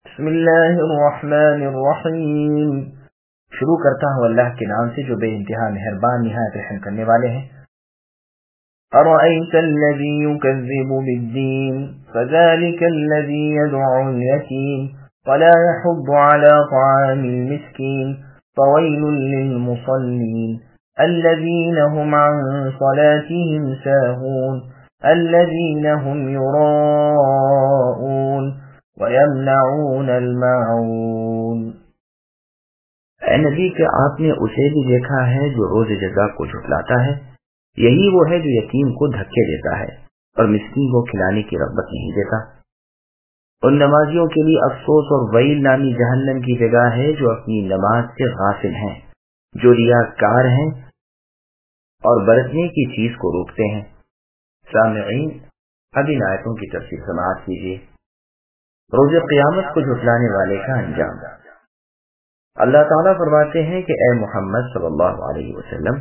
بسم اللہ الرحمن الرحیم۔ شروع کرتا ہوں اللہ کے نام سے جو بے انتہا مہربان نہایت رحم کرنے والے ہیں۔ ارأیت الذی یکذب بالدین فذلک الذی یدعو الیتیم ولا یحض علی طعام المسکین فویل للمصلین الذین هم عن صلاتهم ساہون الذین هم یراءون وَيَمْنَعُونَ الْمَاعُونَ۔ اے نبی کہ آپ نے اسے بھی دیکھا ہے جو روز جزا کو جھٹلاتا ہے، یہی وہ ہے جو یتیم کو دھکے دیتا ہے اور مسکین کو کھلانے کی رغبت نہیں دیتا۔ ان نمازیوں کے لیے افسوس اور ویل نامی جہنم کی جگہ ہے جو اپنی نماز سے غافل ہیں، جو ریاکار ہیں اور برتنے کی چیز کو روکتے ہیں۔ سامعین، اب ان آیتوں کی تفسیر سماعت کیجیے۔ روز قیامت کو جھٹلانے والے کا انجام۔ اللہ تعالیٰ فرماتے ہیں کہ اے محمد صلی اللہ علیہ وسلم،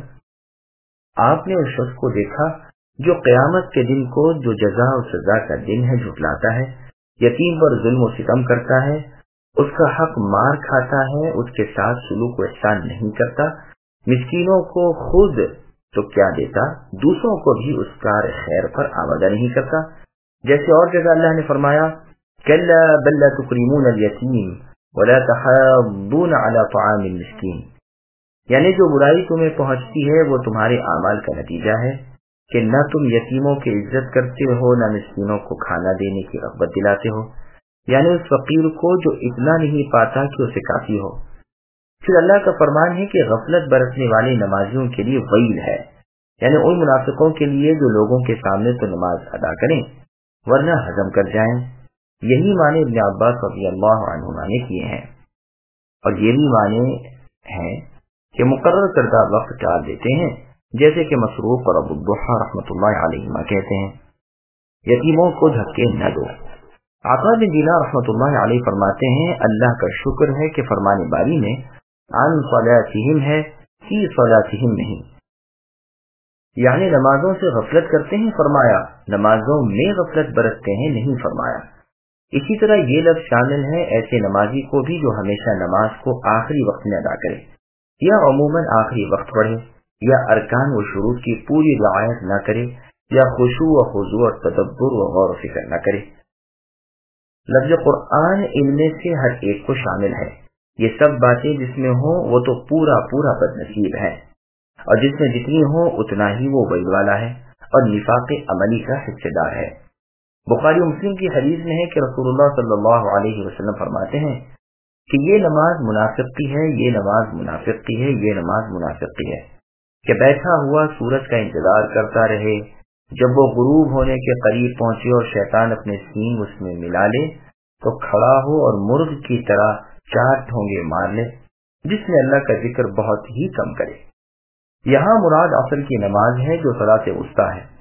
آپ نے اس شخص کو دیکھا جو قیامت کے دن کو، جو جزا و سزا کا دن ہے، جھٹلاتا ہے، یتیم پر ظلم و ستم کرتا ہے، اس کا حق مار کھاتا ہے، اس کے ساتھ سلوک و احسان نہیں کرتا، مسکینوں کو خود تو کیا دیتا، دوسروں کو بھی اس کار خیر پر آمادہ نہیں کرتا۔ جیسے اور جگہ اللہ نے فرمایا کلا بل لا تکرمون الیتیم ولا تحاضون علی طعام المسکین، یعنی جو برائی تمہیں پہنچتی ہے وہ تمہارے اعمال کا نتیجہ ہے کہ نہ تم یتیموں کی عزت کرتے ہو، نہ مسکینوں کو کھانا دینے کی رغبت دلاتے ہو، یعنی اس فقیر کو جو اتنا نہیں پاتا کہ اسے کافی ہو۔ پھر اللہ کا فرمان ہے کہ غفلت برتنے والے نمازیوں کے لیے ویل ہے، یعنی ان منافقوں کے لیے جو لوگوں کے سامنے تو نماز ادا کریں ورنہ ہضم کر جائیں۔ یہی معنی ابن عباس رضی اللہ عنہما نے کیے ہیں، اور یہ بھی معنی ہیں کہ مقرر کردہ وقت ٹال دیتے ہیں، جیسے کہ مسروق اور ابو الضحیٰ رحمۃ اللہ علیہما کہتے ہیں یتیموں کو دھکے نہ دو۔ عطا بن دینار رحمۃ اللہ علیہ فرماتے ہیں اللہ کا شکر ہے کہ فرمان باری میں عن صلاتہم ہے، فی صلاتہم نہیں، یعنی نمازوں سے غفلت کرتے ہیں فرمایا، نمازوں میں غفلت برتتے ہیں نہیں فرمایا۔ اسی طرح یہ لفظ شامل ہے ایسے نمازی کو بھی جو ہمیشہ نماز کو آخری وقت میں ادا کرے، یا عموماً آخری وقت پڑھے، یا ارکان و شروط کی پوری رعایت نہ کرے، یا خشوع و خضوع اور تدبر و غور و فکر نہ کرے۔ لفظ قرآن ان میں سے ہر ایک کو شامل ہے، یہ سب باتیں جس میں ہوں وہ تو پورا پورا بد نصیب ہے، اور جس میں جتنی ہوں اتنا ہی وہ ویل والا ہے اور نفاق عملی کا حصے دار ہے۔ بخاری و مسلم کی حدیث میں ہے کہ رسول اللہ صلی اللہ علیہ وسلم فرماتے ہیں کہ یہ نماز منافق کی ہے، یہ نماز منافق کی ہے، یہ نماز منافق کی ہے، کہ بیٹھا ہوا سورج کا انتظار کرتا رہے، جب وہ غروب ہونے کے قریب پہنچے اور شیطان اپنے سینگ اس میں ملا لے تو کھڑا ہو اور مرغ کی طرح 4 ٹھونگے مار لے، جس میں اللہ کا ذکر بہت ہی کم کرے۔ یہاں مراد عصر کی نماز ہے جو صلاۃ وسطیٰ ہے،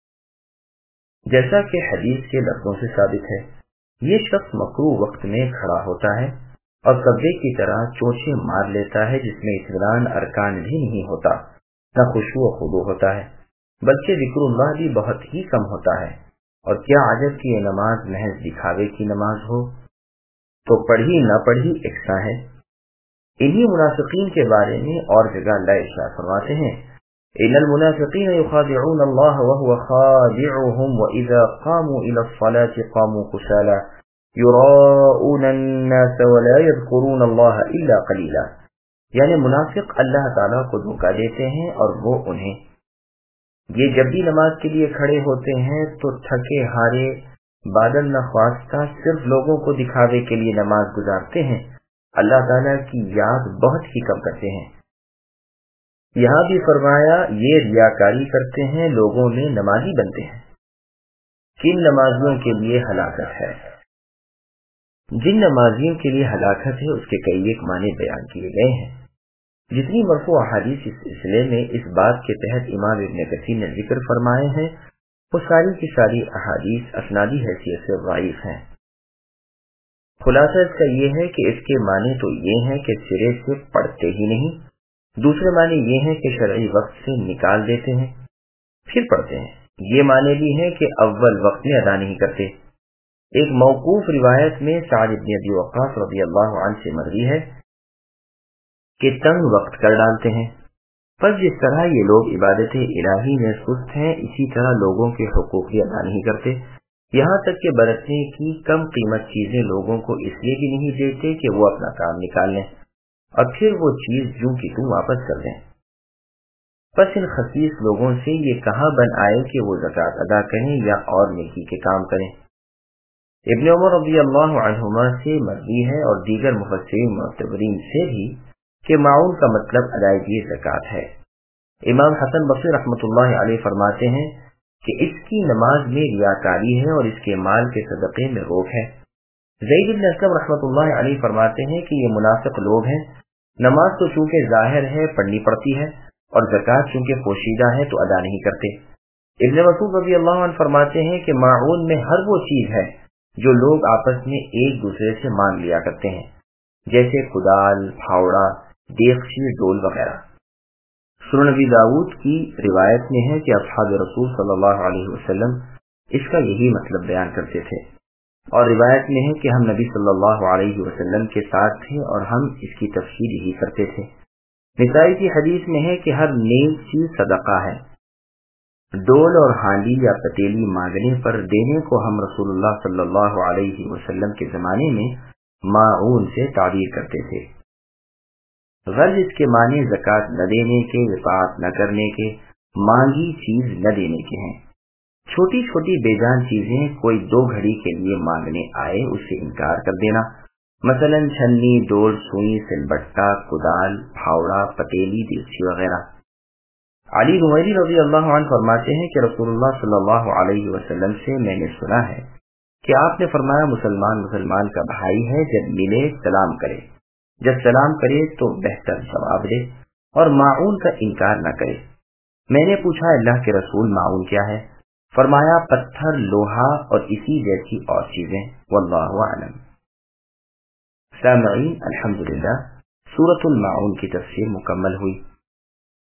جیسا کہ حدیث کے لفظوں سے ثابت ہے۔ یہ شخص مکروہ وقت میں کھڑا ہوتا ہے اور قبضے کی طرح چونچے مار لیتا ہے، جس میں اطمینان ارکان بھی نہیں ہوتا، نہ خشوع و خضوع ہوتا ہے، بلکہ ذکر اللہ بھی بہت ہی کم ہوتا ہے۔ اور کیا عجب کہ یہ نماز محض دکھاوے کی نماز ہو تو پڑھی نہ پڑھی یکساں ہے۔ انہی منافقین کے بارے میں اور جگہ اللہ ارشاد فرماتے ہیں ان المنافقین یخادعون اللہ وهو خادعهم واذا قاموا الى الصلاة قاموا کسالى یراؤون الناس ولا یذکرون اللہ الا قلیلا، یعنی منافق اللہ تعالیٰ کو دھوکہ دیتے ہیں اور وہ انہیں، یہ جب بھی نماز کے لیے کھڑے ہوتے ہیں تو تھکے ہارے بادل نخواستہ صرف لوگوں کو دکھاوے کے لیے نماز گزارتے ہیں، اللہ تعالیٰ کی یاد بہت ہی کم کرتے ہیں۔ یہاں بھی فرمایا یہ ریاکاری کرتے ہیں، لوگوں میں نمازی بنتے ہیں۔ کن نمازیوں کے لیے ہلاکت ہے؟ جن نمازیوں کے لیے ہلاکت ہے اس کے کئی ایک معنی بیان کیے گئے ہیں۔ جتنی مرفوع احادیث اس سلسلے میں اس بات کے تحت امام ابن کثیر نے ذکر فرمائے ہیں وہ ساری کی ساری احادیث اسنادی حیثیت سے ضعیف ہیں۔ خلاصہ اس کا یہ ہے کہ اس کے معنی تو یہ ہیں کہ سرے سے پڑھتے ہی نہیں، دوسرے معنی یہ ہیں کہ شرعی وقت سے نکال دیتے ہیں پھر پڑھتے ہیں، یہ معنی بھی ہیں کہ اول وقت میں ادا نہیں کرتے۔ ایک موقوف روایت میں سعد بن ابی وقاص رضی اللہ عنہ سے مروی ہے کہ تنگ وقت کر ڈالتے ہیں، پس جس طرح یہ لوگ عبادت الہی میں سست ہیں، اسی طرح لوگوں کے حقوق بھی ادا نہیں کرتے، یہاں تک کہ برتنے کی کم قیمت چیزیں لوگوں کو اس لیے بھی نہیں دیتے کہ وہ اپنا کام نکال لیں اور پھر وہ چیز جوں کی توں واپس کر دیں۔ پس ان خسیس لوگوں سے یہ کہاں بن آئے کہ وہ زکوٰۃ ادا کریں یا اور نیکی کے کام کریں۔ ابن عمر رضی اللہ عنہما سے مروی ہے اور دیگر مفسرین معتبرین سے بھی کہ معون کا مطلب ادائیگی زکوٰۃ ہے۔ امام حسن بصری رحمۃ اللہ علیہ فرماتے ہیں کہ اس کی نماز میں ریاکاری ہے اور اس کے مال کے صدقے میں روک ہے۔ زید بن اسلم رحمۃ اللہ علیہ فرماتے ہیں کہ یہ منافق لوگ ہیں، نماز تو چونکہ ظاہر ہے پڑھنی پڑتی ہے اور زکوٰۃ چونکہ پوشیدہ ہے تو ادا نہیں کرتے۔ ابن مسعود رضی اللہ عنہ فرماتے ہیں کہ معون میں ہر وہ چیز ہے جو لوگ آپس میں ایک دوسرے سے مانگ لیا کرتے ہیں، جیسے کدال، پھاوڑا، دیگچی، ڈول وغیرہ۔ سنن نبی داؤد کی روایت میں ہے کہ اصحاب رسول صلی اللہ علیہ وسلم اس کا یہی مطلب بیان کرتے تھے، اور روایت میں ہے کہ ہم نبی صلی اللہ علیہ وسلم کے ساتھ تھے اور ہم اس کی تفسیر یہی کرتے تھے۔ نسائی کی حدیث میں ہے کہ ہر نیک چیز صدقہ ہے۔ ڈول اور ہانڈی یا پتیلی مانگنے پر دینے کو ہم رسول اللہ صلی اللہ علیہ وسلم کے زمانے میں معون سے تعبیر کرتے تھے۔ غرض اس کے معنی زکوٰۃ نہ دینے کے، وفاق نہ کرنے کے، مانگی چیز نہ دینے کے ہیں۔ چھوٹی چھوٹی بے جان چیزیں کوئی 2 گھڑی کے لیے مانگنے آئے اس سے انکار کر دینا، مثلا چھنی، ڈول، سوئی، سلبٹہ، کدال، پھاوڑا، پتیلی، دیگچی وغیرہ۔ علی نویری رضی اللہ عنہ فرماتے ہیں کہ رسول اللہ صلی اللہ علیہ وسلم سے میں نے سنا ہے کہ آپ نے فرمایا مسلمان کا بھائی ہے، جب ملے سلام کرے، جب سلام کرے تو بہتر جواب دے اور معون کا انکار نہ کرے۔ میں نے پوچھا اللہ کے رسول معون کیا ہے؟ فرمایا پتھر، لوہا اور اسی جیسی اور چیزیں، واللہ اعلم۔ سامعین، الحمدللہ سورۃ المعون کی تفسیر مکمل ہوئی۔